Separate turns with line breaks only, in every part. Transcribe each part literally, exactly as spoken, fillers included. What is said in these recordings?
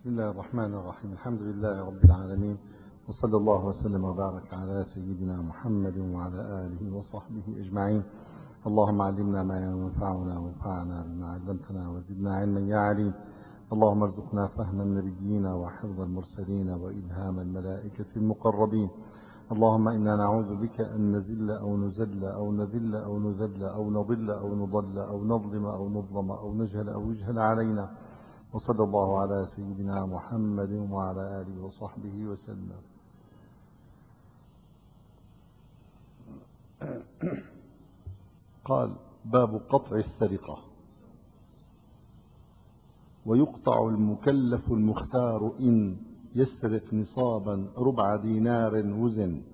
بسم الله الرحمن الرحيم. الحمد لله رب العالمين، وصلى الله وسلم وبارك على سيدنا محمد وعلى آله وصحبه أجمعين. اللهم علمنا ما ينفعنا وانفعنا بما علمتنا وزدنا علما يا عليم. اللهم ارزقنا فهم النبيين وحفظ المرسلين وإلهام الملائكة المقربين. اللهم إنا نعوذ بك أن نزل أو نزل أو نذل أو نذل أو نضل أو نضل أو نظلم أو نظلم أو نجهل أو يجهل علينا. وصلى الله على سيدنا محمد وعلى آله وصحبه وسلم. قال: باب قطع السرقة. ويقطع المكلف المختار إن يسرق نصابا ربع دينار وزن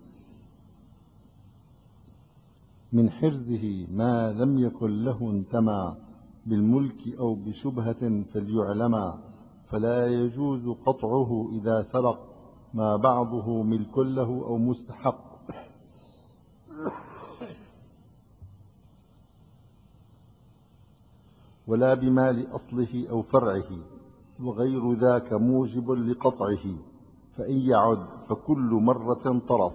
من حرزه ما لم يكن له انتمى بالملك أو بشبهة فليعلما، فلا يجوز قطعه إذا سرق ما بعضه ملك له أو مستحق، ولا بمال أصله أو فرعه، وغير ذاك موجب لقطعه، فإن يعد فكل مرة طرف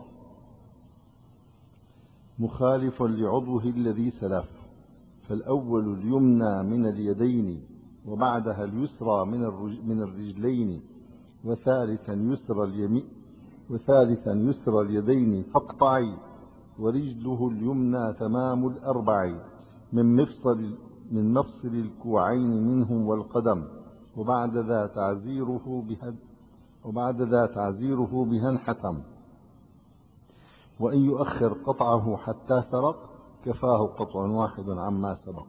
مخالف لعضوه الذي سلف، فالأول اليمنى من اليدين وبعدها اليسرى من الرجلين، وثالثا يسرى اليمين وثالثا يسرى اليدين فاقطعي، ورجله اليمنى تمام الأربع من مفصل من مفصل الكوعين منهم والقدم، وبعد ذا تعزيره بها وبعد ذا تعزيره بها انحتم، وإن يؤخر قطعه حتى سرق كفاه قطع واحد عما سبق.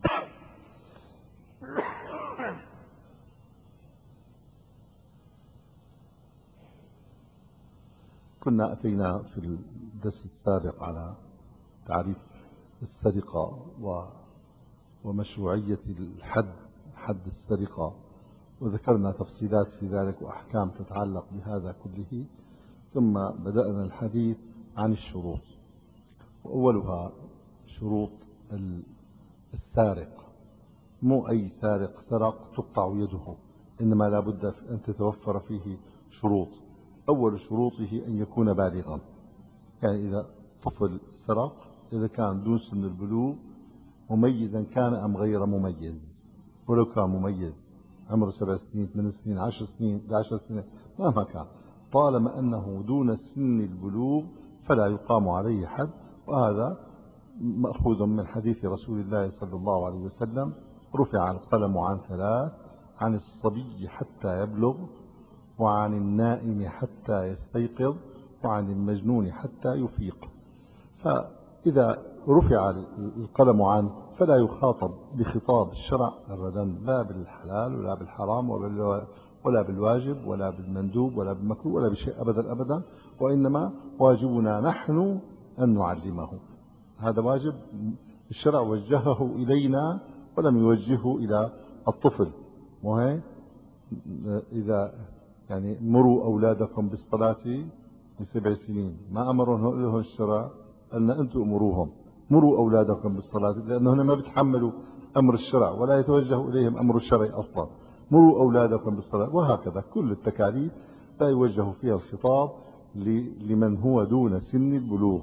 كنا أتينا في الدرس السابق على تعريف السرقة ومشروعية الحد حد السرقة، وذكرنا تفصيلات في ذلك وأحكام تتعلق بهذا كله، ثم بدأنا الحديث عن الشروط، وأولها شروط السارق. مو أي سارق سرق تقطع يده، إنما لا بد أن تتوفر فيه شروط. أول شروطه أن يكون بالغا، يعني إذا طفل سرق إذا كان دون سن البلوغ مميزا كان أم غير مميز، ولو كان مميز عمره سبع سنين ثمان سنين عشر سنين عشر سنين مهما كان، طالما أنه دون سن البلوغ فلا يقام عليه حد. وهذا مأخوذ من حديث رسول الله صلى الله عليه وسلم: رفع القلم عن ثلاث: عن الصبي حتى يبلغ، وعن النائم حتى يستيقظ، وعن المجنون حتى يفيق. فإذا رفع القلم عنه فلا يخاطب بخطاب الشرع أبدا، لا بالحلال ولا بالحرام ولا بالواجب ولا بالمندوب ولا بالمكروه ولا بشيء أبدا أبدا، وإنما واجبنا نحن أن نعلمه. هذا واجب الشرع وجهه إلينا ولم يوجهه إلى الطفل. وهي إذا يعني مروا أولادكم بالصلاة لسبع سنين، ما أمرهم له الشرع أن أنتم أمروهم، مروا أولادكم بالصلاة، لأنهم ما بيتحملوا أمر الشرع ولا يتوجه إليهم أمر الشرع أصلا. مروا أولادكم بالصلاة. وهكذا كل التكاليف لا يوجه فيها الخطاب لمن هو دون سن البلوغ.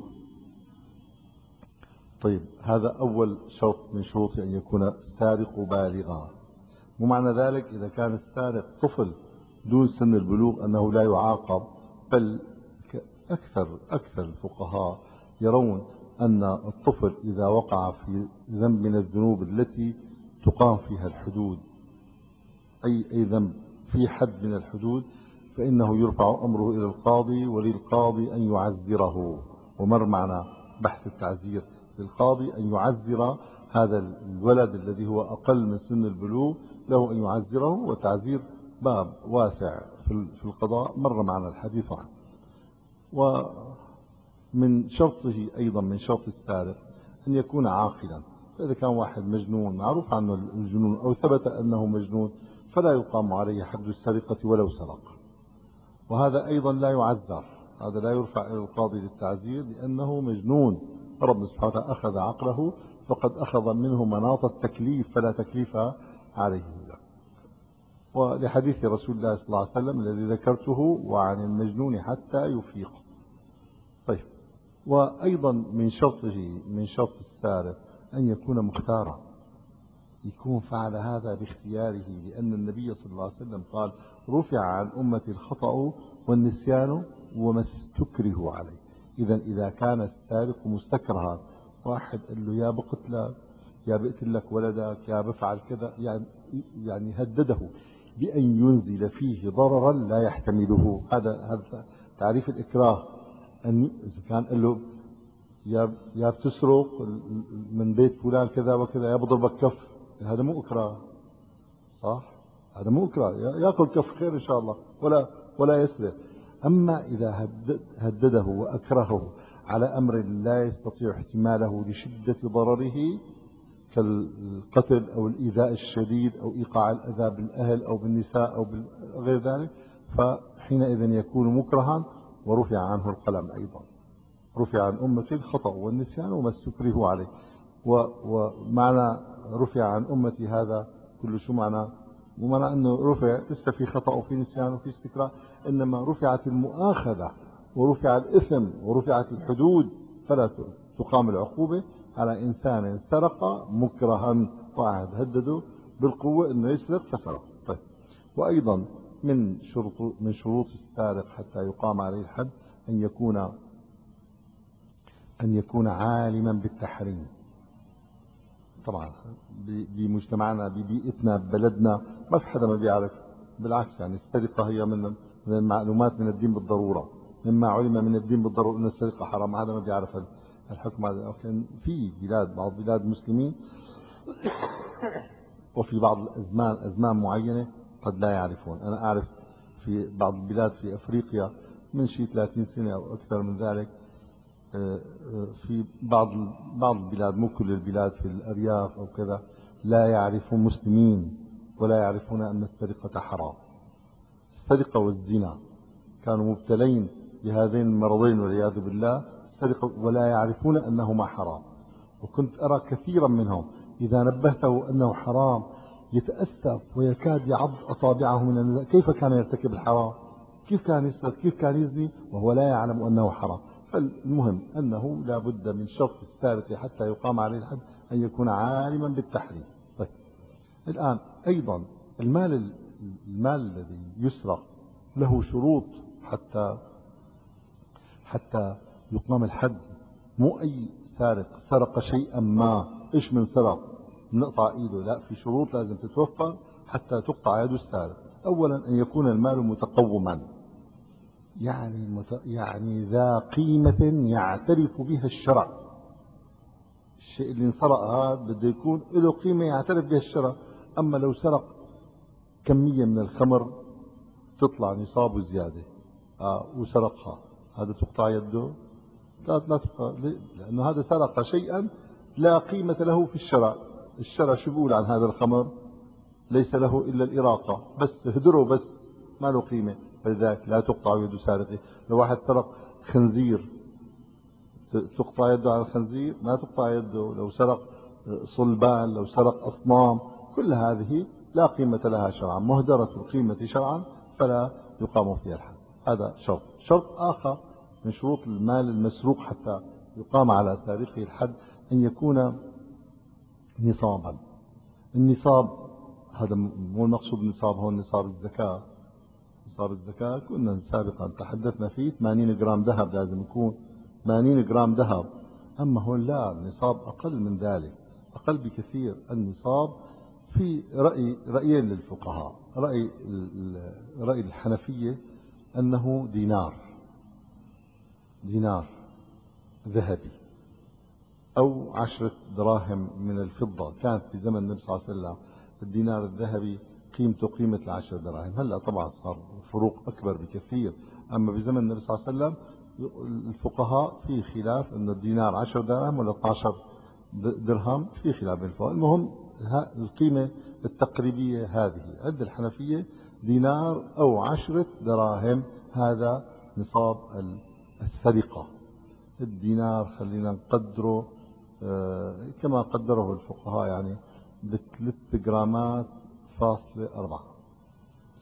طيب، هذا أول شرط من شروط أن يكون السارق بالغا. ومعنى ذلك إذا كان السارق طفل دون سن البلوغ أنه لا يعاقب، بل أكثر أكثر الفقهاء يرون أن الطفل إذا وقع في ذنب من الذنوب التي تقام فيها الحدود، أي أي ذنب في حد من الحدود، فإنه يرفع أمره إلى القاضي، وللقاضي أن يعزره. ومر معنا بحث التعزير، للقاضي أن يعزر هذا الولد الذي هو أقل من سن البلوغ، له أن يعزره، وتعزير باب واسع في القضاء مر معنا الحديث عنه. ومن شرطه أيضا من شرط السارق أن يكون عاقلا. فإذا كان واحد مجنون معروف عنه الجنون أو ثبت أنه مجنون فلا يقام عليه حد السرقة ولو سرق. وهذا أيضا لا يعذر، هذا لا يرفع إلى القاضي للتعزير لأنه مجنون. رب سبحانه وتعالى أخذ عقله فقد أخذ منه مناط التكليف، فلا تكليف عليه. ولحديث رسول الله صلى الله عليه وسلم الذي ذكرته: وعن المجنون حتى يفيق. طيب، وأيضا من شرطه من شرط السارق أن يكون مختارا، يكون فعل هذا باختياره، لأن النبي صلى الله عليه وسلم قال: رفع عن أمتي الخطأ والنسيان وما استكرهوا عليه. إذا إذا كان السارق مستكرها، واحد قال له: يا بقتلك، يا بقتل لك ولدك، يا بفعل كذا، يعني يعني هدده بأن ينزل فيه ضررا لا يحتمله. هذا هذا تعريف الإكراه. أن إذا كان قال له: يا يا بتسرق من بيت فلان كذا وكذا، يا بضربك كف، هذا مو إكراه، صح؟ هذا مو إكراه، ياكل كف خير إن شاء الله، ولا ولا يسرق. أما إذا هدده وأكرهه على أمر لا يستطيع احتماله لشدة ضرره، كالقتل أو الإيذاء الشديد أو إيقاع الأذى بالأهل أو بالنساء أو غير ذلك، فحينئذ يكون مكرها ورفع عنه القلم. أيضا رفع عن أمتي الخطأ والنسيان وما استكرهوا عليه. ومعنى رفع عن أمتي هذا كل شو معنى؟ مو معنى أنه رفع لسه في خطأ وفي نسيان وفي استكراه، إنما رفعت المؤاخذة ورفع الإثم ورفعت الحدود، فلا تقام العقوبة على إنسان سرق مكرها، واحد هدده بالقوة إنه يسرق فسرق. طيب، وأيضا من شروط من شروط السارق حتى يقام عليه الحد أن يكون أن يكون عالما بالتحريم. طبعا بمجتمعنا ببيئتنا ببلدنا ما في حدا ما بيعرف، بالعكس، يعني السرقة هي من من المعلومات من الدين بالضرورة، مما علم من الدين بالضرورة أن السرقة حرام، هذا ما بيعرف الحكم هذا. لكن في بلاد بعض بلاد المسلمين وفي بعض الأزمان أزمان معينة قد لا يعرفون. أنا أعرف في بعض البلاد في أفريقيا من شيء ثلاثين سنة أو أكثر من ذلك، في بعض بعض البلاد، مو كل البلاد، في الأرياف أو كذا، لا يعرفون مسلمين ولا يعرفون أن السرقة حرام. السرقة والزنا كانوا مبتلين بهذين المرضين والعياذ بالله، السرقة، ولا يعرفون أنهما حرام. وكنت أرى كثيرا منهم إذا نبهته أنه حرام يتأسف ويكاد يعض أصابعه من النزاع. كيف كان يرتكب الحرام؟ كيف كان يسرق؟ كيف كان يزني وهو لا يعلم أنه حرام؟ فالمهم أنه لا بد من شرط السارق حتى يقام عليه الحد أن يكون عالما بالتحريم. طيب، الآن أيضا المال المال الذي يسرق له شروط حتى حتى يقام الحد. مو أي سارق سرق شيئا ما، إيش من سرق نقطع إيده، لا، في شروط لازم تتوفر حتى تقطع يد السارق. أولا أن يكون المال متقوما، يعني مت... يعني ذا قيمة يعترف بها الشرع. الشيء اللي انسرق هذا بده يكون له قيمة يعترف بها الشرع. أما لو سرق كمية من الخمر تطلع نصاب وزيادة آه وسرقها، هذا تقطع يده؟ لا لا تقطع، لأنه هذا سرق شيئا لا قيمة له في الشرع. الشرع شو بيقول عن هذا الخمر؟ ليس له إلا الإراقة، بس هدره، بس ما له قيمة، فلذلك لا تقطع يد سارقه. لو واحد سرق خنزير تقطع يده على الخنزير؟ ما تقطع يده. لو سرق صلبان، لو سرق أصنام، كل هذه لا قيمة لها شرعا، مهدرة القيمة شرعا، فلا يقام فيها الحد. هذا شرط. شرط آخر من شروط المال المسروق حتى يقام على سارقه الحد أن يكون نصابا. النصاب هذا مو المقصود النصاب هو نصاب الزكاة. نصاب الزكاة كنا سابقا تحدثنا فيه ثمانين جرام ذهب لازم يكون، ثمانين جرام ذهب. أما هون لا، النصاب أقل من ذلك، أقل بكثير. النصاب في رأي رأيين للفقهاء. رأي رأي الحنفية أنه دينار دينار ذهبي أو عشرة دراهم من الفضة. كانت في زمن النبي صلى الله عليه وسلم الدينار الذهبي قيمته قيمة العشر دراهم، هلا طبعا صار فروق أكبر بكثير. أما بزمن النبي صلى الله عليه وسلم الفقهاء في خلاف أن الدينار عشر دراهم ولا اثني عشر درهم، في خلاف بين الفقهاء. المهم القيمة التقريبية هذه عند الحنفية دينار أو عشرة دراهم، هذا نصاب السرقة. الدينار خلينا نقدره كما قدره الفقهاء، يعني بثلاث جرامات فاصلة أربعة.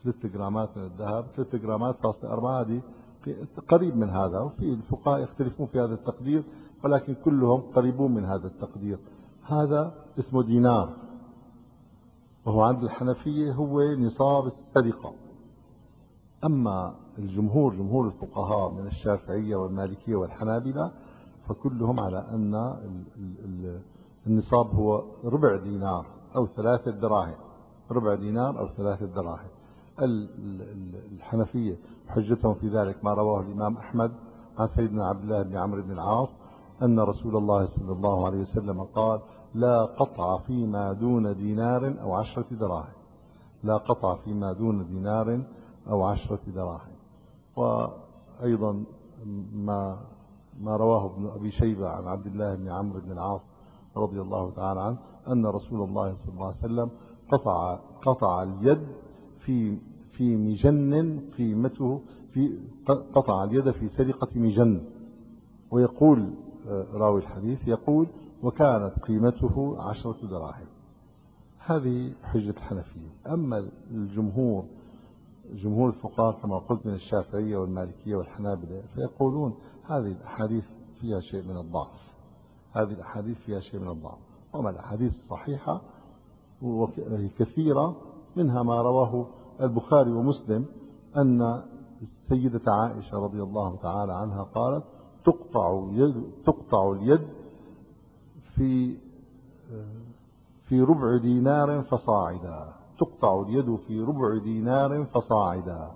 ثلاث جرامات من الذهب، ثلاث جرامات فاصلة أربعة، هذه قريب من هذا. وفي الفقهاء يختلفون في هذا التقدير، ولكن كلهم قريبون من هذا التقدير. هذا اسمه دينار، وهو عند الحنفية هو نصاب السرقة. أما الجمهور، جمهور الفقهاء من الشافعية والمالكية والحنابلة، فكلهم على أن النصاب هو ربع دينار أو ثلاثة دراهم، ربع دينار أو ثلاثة دراهم. الحنفية حجتهم في ذلك ما رواه الإمام أحمد عن سيدنا عبد الله بن عمرو بن العاص أن رسول الله صلى الله عليه وسلم قال: لا قطع فيما دون دينار أو عشرة دراهم، لا قطع فيما دون دينار أو عشرة دراهم. وأيضا ما ما رواه ابن أبي شيبة عن عبد الله بن عمرو بن العاص رضي الله تعالى عنه أن رسول الله صلى الله عليه وسلم قطع قطع اليد في في مجن قيمته في قطع اليد في سرقة مجن. ويقول راوي الحديث يقول: وكانت قيمته عشرة دراهم. هذه حجة الحنفية. أما الجمهور، جمهور الفقهاء كما قلت من الشافعية والمالكية والحنابلة، فيقولون هذه الأحاديث فيها شيء من الضعف، هذه الأحاديث فيها شيء من الضعف. وما الأحاديث الصحيحة وكثيرة، منها ما رواه البخاري ومسلم أن السيدة عائشة رضي الله تعالى عنها قالت: تقطع اليد, تقطع اليد في في ربع دينار فصاعدا، تقطع اليد في ربع دينار فصاعدا.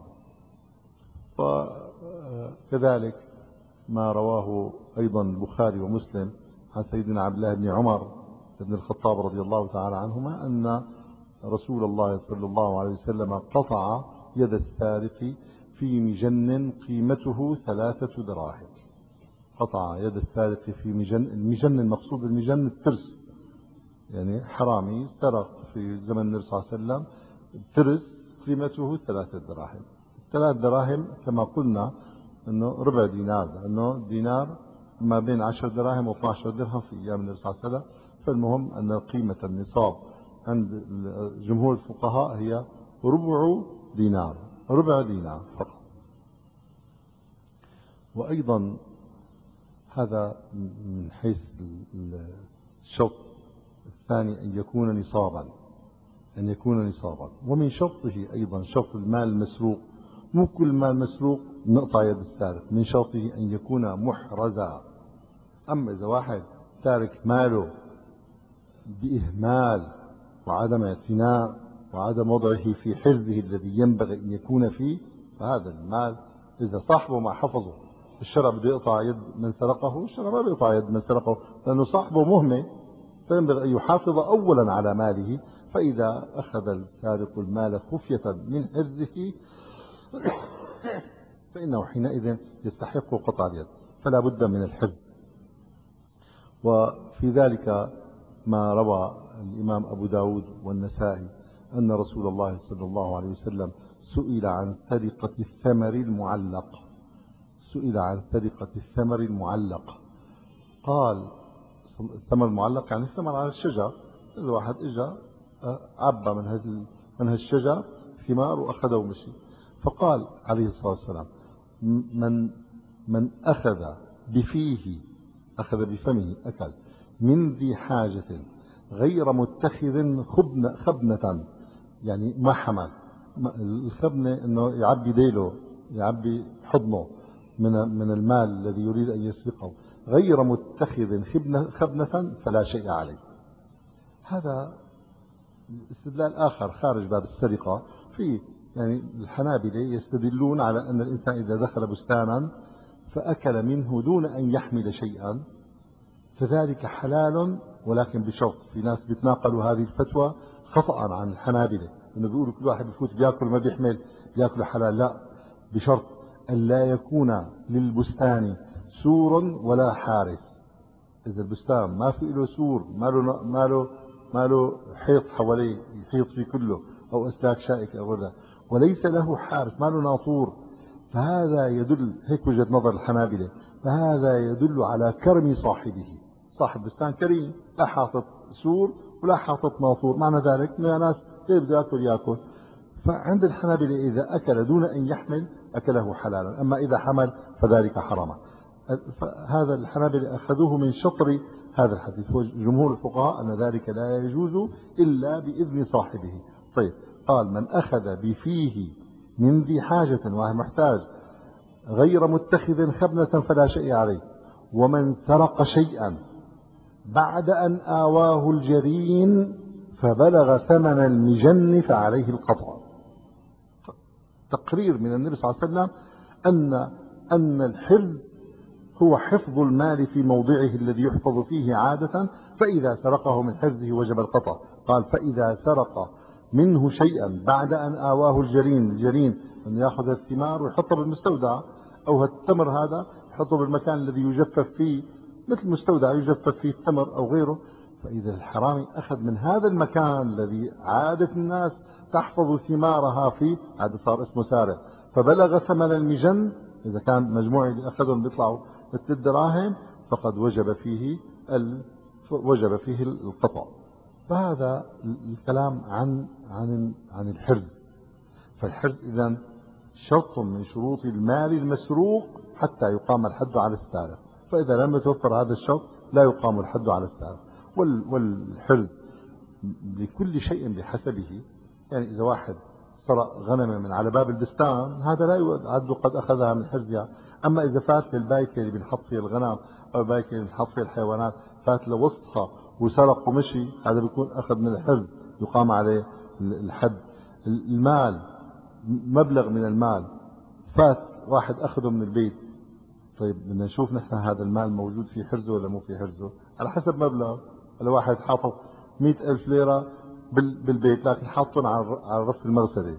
وكذلك ما رواه أيضا البخاري ومسلم عن سيدنا عبد الله بن عمر بن الخطاب رضي الله تعالى عنهما أن رسول الله صلى الله عليه وسلم قطع يد السارق في مجن قيمته ثلاثة دراهم. قطع يد السارق في مجن، المجن المقصود بالمجن الترس، يعني حرامي سرق في زمن النبي صلى الله عليه وسلم ترس قيمته ثلاثة دراهم. ثلاث دراهم كما قلنا انه ربع دينار، لانه دينار ما بين عشر دراهم واثني عشر درهم في ايام النبي صلى الله عليه وسلم. فالمهم ان قيمة النصاب عند جمهور الفقهاء هي ربع دينار، ربع دينار فقط. وايضا هذا من حيث الشرط الثاني أن يكون نصابا، أن يكون نصابا. ومن شرطه أيضا شرط المال المسروق، مو كل مال مسروق نقطع يد السارق، من شرطه أن يكون محرزا. أما إذا واحد تارك ماله بإهمال وعدم اعتناء وعدم وضعه في حرزه الذي ينبغي أن يكون فيه، فهذا المال إذا صاحبه ما حفظه، الشرع بده يقطع يد من سرقه، الشرع ما بيقطع يد من سرقه، لأنه صاحبه مهمل، فينبغي أن يحافظ أولا على ماله. فإذا أخذ السارق المال خفية من حرزه فإنه حينئذ يستحق قطع اليد، فلا بد من الحرز. وفي ذلك ما روى الإمام أبو داود والنسائي أن رسول الله صلى الله عليه وسلم سئل عن سرقة الثمر المعلق، سئل عن سرقة الثمر المعلق. قال: الثمر المعلق يعني الثمر على الشجر، إذا واحد إجا عبى من هذا من هالشجر ثمار وأخذه ومشي. فقال عليه الصلاة والسلام: من من أخذ بفيه، أخذ بفمه أكل، من ذي حاجة غير متخذ خبنة, خبنة يعني ما حمل. الخبنة أنه يعبي ديله، يعبي حضنه من من المال الذي يريد أن يسرقه، غير متخذ خبنة فلا شيء عليه. هذا استدلال آخر خارج باب السرقة. في يعني الحنابلة يستدلون على أن الإنسان إذا دخل بستانا فأكل منه دون أن يحمل شيئا فذلك حلال، ولكن بشرط. في ناس بيتناقلوا هذه الفتوى خطأ عن الحنابلة، إنه بيقولوا كل واحد بيفوت بياكل ما بيحمل بياكل حلال. لا، بشرط أن لا يكون للبستان سور ولا حارس. إذا البستان ما في له سور، ما له ما له ما له حيط حواليه يحيط فيه كله، أو أسلاك شائكة أو غيرها، وليس له حارس، ما له ناطور، فهذا يدل، هيك وجهة نظر الحنابلة، فهذا يدل على كرم صاحبه. صاحب بستان كريم، لا حاطط سور ولا حاطط ناطور، معنى ذلك إنه ناس كيف بده ياكل ياكل. فعند الحنابلة إذا أكل دون أن يحمل أكله حلالا، أما إذا حمل فذلك حراما. فهذا الحنابلة أخذوه من شطر هذا الحديث، وجمهور الفقهاء أن ذلك لا يجوز إلا بإذن صاحبه. طيب، قال من أخذ بفيه من ذي حاجة وهو محتاج غير متخذ خبنة فلا شيء عليه، ومن سرق شيئا بعد أن آواه الجرين فبلغ ثمن المجن فعليه القطع. تقرير من النبي صلى الله عليه وسلم أن أن الحرز هو حفظ المال في موضعه الذي يحفظ فيه عادة، فإذا سرقه من حرزه وجب القطع. قال فإذا سرق منه شيئا بعد أن آواه الجرين، الجرين أن يأخذ الثمار ويحطه بالمستودع، أو التمر هذا يحطه بالمكان الذي يجفف فيه، مثل مستودع يجفف فيه التمر أو غيره. فإذا الحرامي أخذ من هذا المكان الذي عادة الناس تحفظ ثمارها فيه، هذا صار اسمه سارق، فبلغ ثمن المجن، إذا كان مجموعة اللي أخذهم بيطلعوا مثل الدراهم، فقد وجب فيه ال... وجب فيه القطع. فهذا الكلام عن عن عن الحرز. فالحرز إذن شرط من شروط المال المسروق حتى يقام الحد على السارق، فإذا لم يتوفر هذا الشرط لا يقام الحد على السارق. والحرز لكل شيء بحسبه. يعني إذا واحد سرق غنمة من على باب البستان، هذا لا يعد قد أخذها من حرزها. أما إذا فات للبايكة اللي بنحط فيها الغنم أو البايكة اللي بنحط فيها الحيوانات، فات لوسطها وسرق ومشي، هذا بيكون أخذ من الحرز، يقام عليه الحد. المال، مبلغ من المال فات واحد أخذه من البيت، طيب بدنا نشوف نحن هذا المال موجود في حرزه ولا مو في حرزه، على حسب مبلغ. الواحد حافظ مئة ألف ليرة بالبيت، لكن حاطهم على رف المغسلة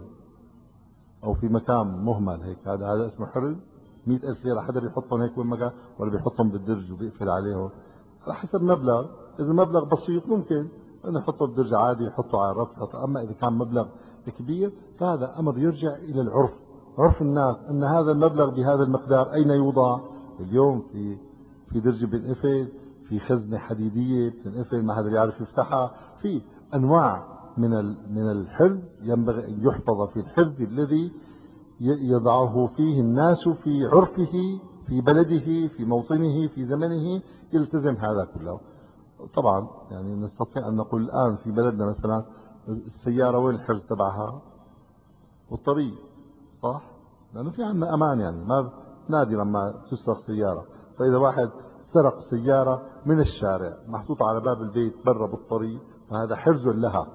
أو في مكان مهمل هيك، هذا هذا اسمه حرز. مئة ألف ليرة حدا بيحطهم هيك وين مكان، ولا بيحطهم بالدرج وبيقفل عليهم، على حسب مبلغ. إذا مبلغ بسيط ممكن أنه يحطه بالدرج عادي، يحطه على الرف. أما إذا كان مبلغ كبير فهذا أمر يرجع إلى العرف، عرف الناس أن هذا المبلغ بهذا المقدار أين يوضع. اليوم في في درج بنقفل، في خزنة حديدية بتنقفل ما حدا يعرف يفتحها. في أنواع من من الحرز ينبغي أن يحفظ في الحرز الذي يضعه فيه الناس في عرفه، في بلده، في موطنه، في زمنه، يلتزم هذا كله. طبعا يعني نستطيع أن نقول الآن في بلدنا مثلا السيارة وين الحرز تبعها؟ والطريق، صح؟ لأنه في عندنا أمان، يعني ما نادرا ما تسرق سيارة. فإذا واحد سرق سيارة من الشارع محطوطة على باب البيت برا بالطريق، فهذا حرز لها،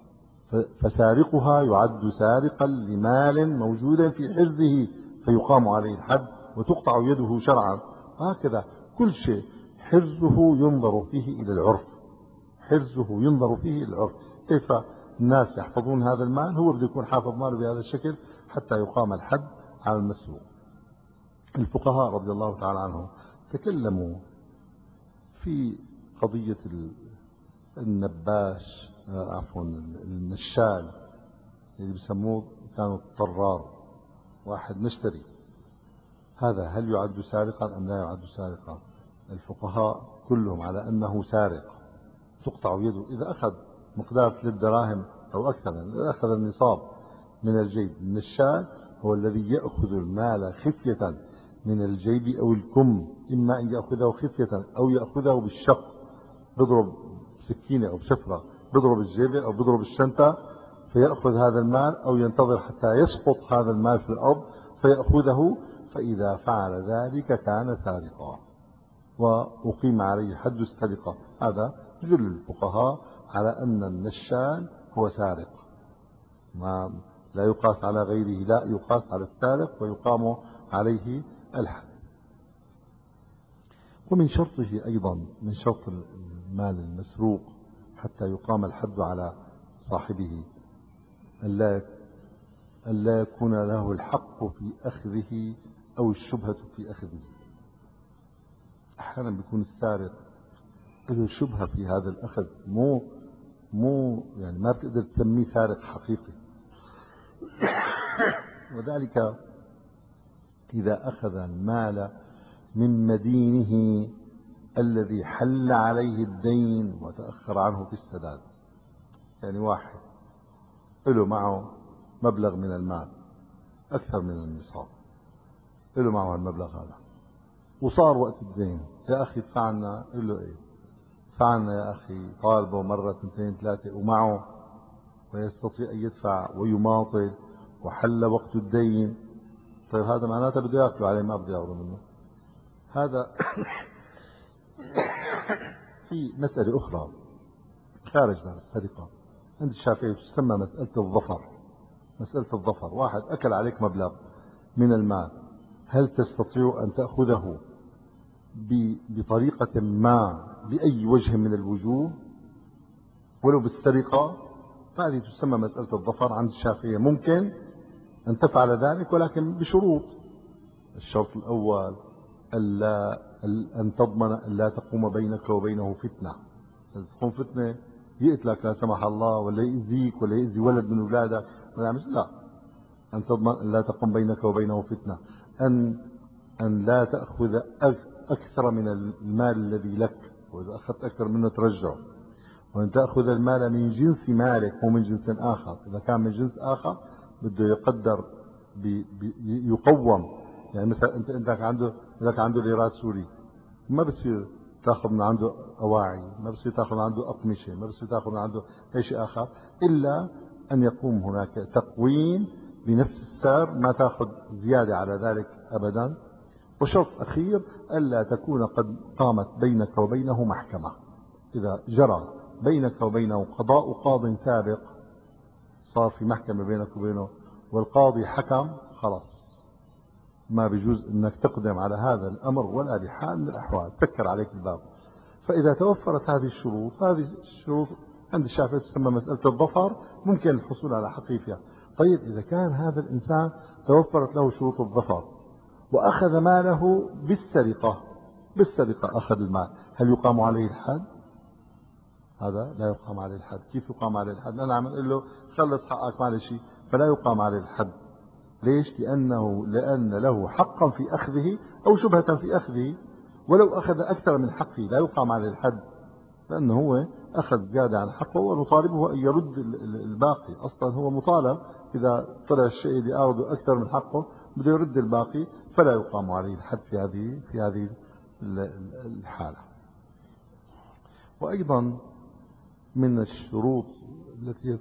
فسارقها يعد سارقا لمال موجودا في حرزه، فيقام عليه الحد وتقطع يده شرعا. هكذا كل شيء حرزه ينظر فيه إلى العرف، حرزه ينظر فيه إلى العرف. كيف الناس يحفظون هذا المال، هو بده يكون حافظ ماله بهذا الشكل حتى يقام الحد على المسروق. الفقهاء رضي الله تعالى عنهم تكلموا في قضية النباش، عفوا النشال اللي بسموه كانوا الطرار، واحد مشتري، هذا هل يعد سارقا أم لا يعد سارقا؟ الفقهاء كلهم على أنه سارق، تقطع يده إذا أخذ مقدار ثلاث دراهم أو أكثر، إذا أخذ النصاب من الجيب. النشال هو الذي يأخذ المال خفية من الجيب أو الكم، إما أن يأخذه خفية أو يأخذه بالشق، بضرب سكينة أو بشفرة، بضرب الجيبة أو بضرب الشنطة فيأخذ هذا المال، أو ينتظر حتى يسقط هذا المال في الأرض فيأخذه. فإذا فعل ذلك كان سارقا وأقيم عليه حد السرقة. هذا جل الفقهاء على أن النشال هو سارق، ما لا يقاس على غيره، لا يقاس على السارق ويقام عليه الحد. ومن شرطه أيضا، من شرط المال المسروق حتى يقام الحد على صاحبه ألا ألا يكون له الحق في أخذه أو الشبهة في أخذه. أحيانا بيكون السارق له شبهة في هذا الأخذ، مو مو يعني ما بتقدر تسميه سارق حقيقي. وذلك إذا أخذ المال من مدينه الذي حل عليه الدين وتأخر عنه في السداد. يعني واحد له معه مبلغ من المال أكثر من النصاب، له معه المبلغ هذا، وصار وقت الدين، يا أخي ادفع لنا، يقول له إيه ادفع لنا يا أخي، طالبه مرة اثنتين ثلاثة ومعه ويستطيع أن يدفع ويماطل وحل وقت الدين. طيب هذا معناته بده ياكله عليه، ما بده ياخذه منه. هذا في مسألة أخرى خارج باب السرقة عند الشافعي تسمى مسألة الظفر. مسألة الظفر، واحد أكل عليك مبلغ من المال، هل تستطيع أن تأخذه بطريقة ما بأي وجه من الوجوه ولو بالسرقة؟ هذه تسمى مسألة الظفر عند الشافعية. ممكن أن تفعل ذلك ولكن بشروط. الشرط الأول ألا أن تضمن أن لا تقوم بينك وبينه فتنة. إذا تقوم فتنة يقتلك لا سمح الله، ولا يؤذيك، ولا يؤذي ولد من أولادك، لا، أن تضمن أن لا تقوم بينك وبينه فتنة، أن أن لا تأخذ أكثر من المال الذي لك، وإذا أخذت أكثر منه ترجعه، وأن تأخذ المال من جنس مالك مو من جنس آخر. إذا كان من جنس آخر بده يقدر بي بي يقوم. يعني مثلا أنت عندك عنده لك عنده ليرات سوري، ما بصير تاخذ من عنده أواعي، ما بصير تاخذ من عنده أقمشة، ما بصير تاخذ من عنده أي شيء آخر، إلا أن يقوم هناك تقويم بنفس السعر، ما تاخذ زيادة على ذلك أبدا. وشرط أخير ألا تكون قد قامت بينك وبينه محكمة. إذا جرى بينك وبينه قضاء قاض سابق، صار في محكمة بينك وبينه والقاضي حكم، خلاص ما بيجوز انك تقدم على هذا الامر ولا بحال من الاحوال، سكر عليك الباب. فاذا توفرت هذه الشروط، هذه الشروط عند الشافعي تسمى مسألة الظفر، ممكن الحصول على حق فيها. طيب اذا كان هذا الانسان توفرت له شروط الظفر واخذ ماله بالسرقة، بالسرقة اخذ المال، هل يقام عليه الحد؟ هذا لا يقام عليه الحد. كيف يقام عليه الحد؟ انا عم اقول له خلص حقك معلش، فلا يقام عليه الحد. ليش؟ لأنه لأن له حقا في أخذه أو شبهة في أخذه، ولو أخذ أكثر من حقه لا يقام عليه الحد، لأنه هو أخذ زيادة عن حقه ونطالبه أن يرد الباقي. أصلا هو مطالب إذا طلع الشيء اللي أخذه أكثر من حقه بده يرد الباقي، فلا يقام عليه الحد في هذه في هذه الحالة. وأيضا من الشروط التي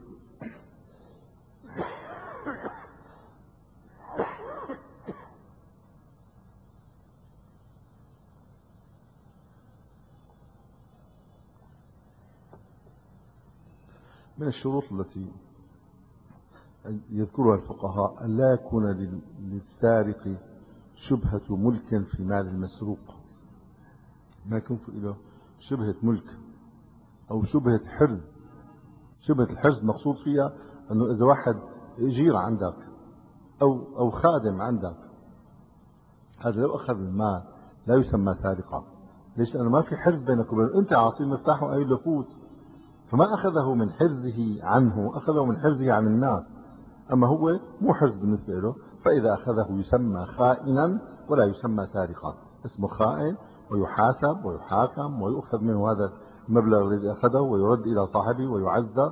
من الشروط التي يذكرها الفقهاء أن لا يكون للسارق شبهة ملك في مال المسروق، ما يكون له شبهة ملك أو شبهة حرز. شبهة الحرز مقصود فيها أنه إذا واحد أجير عندك أو أو خادم عندك، هذا لو أخذ المال لا يسمى سارقة. ليش؟ لأنه ما في حرز بينك وبينه، أنت عاطيه المفتاح وقايل له فوت، فما أخذه من حرزه عنه، أخذه من حرزه عن الناس، أما هو مو حرز بالنسبة له، فإذا أخذه يسمى خائنا ولا يسمى سارقا. اسمه خائن ويحاسب ويحاكم ويؤخذ منه هذا المبلغ الذي أخذه ويرد إلى صاحبه ويعذر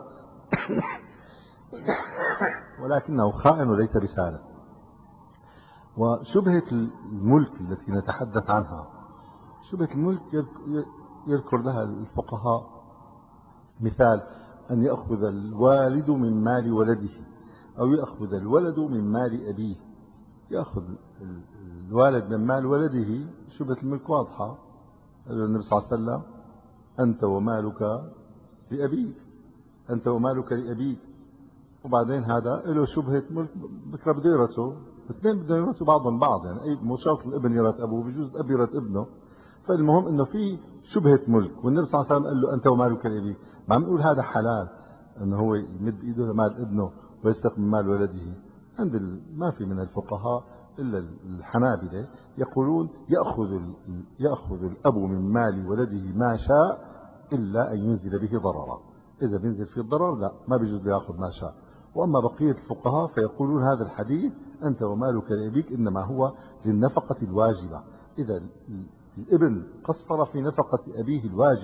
ولكنه خائن وليس بسارق. وشبهة الملك التي نتحدث عنها، شبهة الملك يذكر لها الفقهاء مثال أن يأخذ الوالد من مال ولده أو يأخذ الولد من مال أبيه. يأخذ الوالد من مال ولده، شبهة الملك واضحة. النبي صلى الله عليه وسلم أنت ومالك لأبيك، أنت ومالك لأبيك. وبعدين هذا له شبهة ملك، بكرة بده يرثه، اثنين بدهم يرثوا بعضهم بعض، يعني أي مو شرط الابن يرث أبوه، بجوز الأب يرث ابنه. فالمهم إنه في شبهة ملك، والنبي صلى الله عليه وسلم قال له أنت ومالك لأبيك. ما عم نقول هذا حلال إنه هو يمد إيده لمال ابنه ويستقم مال ولده. عند ما في من الفقهاء إلا الحنابلة يقولون يأخذ يأخذ الأب من مال ولده ما شاء إلا أن ينزل به ضررا. إذا بينزل فيه الضرر لا، ما بيجوز يأخذ ما شاء. وأما بقية الفقهاء فيقولون هذا الحديث أنت ومالك لأبيك إنما هو للنفقة الواجبة. إذا الابن قصر في نفقة أبيه الواجبة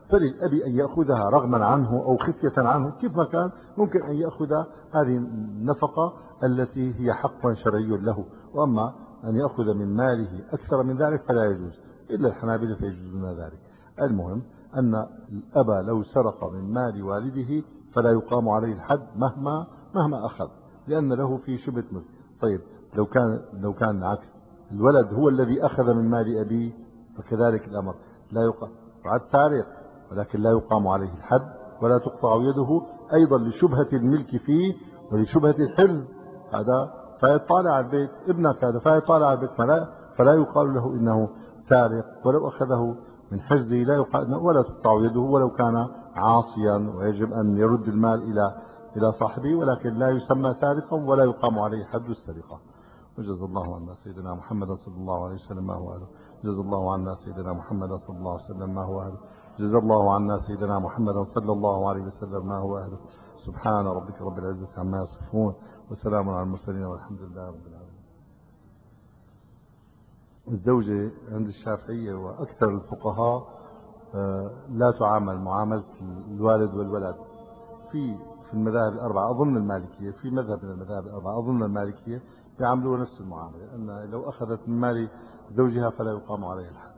فللأب أن يأخذها رغما عنه أو خفية عنه كيف ما كان، ممكن أن يأخذ هذه النفقة التي هي حق شرعي له. وأما أن يأخذ من ماله أكثر من ذلك فلا يجوز، إلا الحنابلة فيجوزون ذلك. المهم أن الأب لو سرق من مال والده فلا يقام عليه الحد مهما مهما أخذ، لأن له في شبهة ملك. طيب لو كان لو كان العكس، الولد هو الذي أخذ من مال أبيه فكذلك الأمر، لا يقام بعد سارق، ولكن لا يقام عليه الحد ولا تقطع يده، أيضا لشبهة الملك فيه ولشبهة الحرز. هذا فيطالع على البيت، ابنك هذا فيطالع على البيت، فلا, فلا يقال له إنه سارق، ولو أخذه من حرزه لا يقال ولا تقطع يده ولو كان عاصيا، ويجب أن يرد المال إلى إلى صاحبه، ولكن لا يسمى سارقا ولا يقام عليه حد السرقة. وجزا الله عنا سيدنا محمد صلى الله عليه وسلم ما هو أهله. جزا الله عنا سيدنا محمد صلى الله عليه وسلم ما هو أهله. جزا الله عنا سيدنا محمد صلى الله عليه وسلم ما هو أهله. سبحان ربك رب العزة عما يصفون، وسلام على المرسلين، والحمد لله رب العالمين. الزوجة عند الشافعية وأكثر الفقهاء لا تعامل معاملة الوالد والولد. في في المذاهب الأربعة أظن المالكية، في مذهب من المذاهب الأربعة أظن المالكية يعاملوا نفس المعاملة، أن لو أخذت من مال زوجها فلا يقام عليها الحد.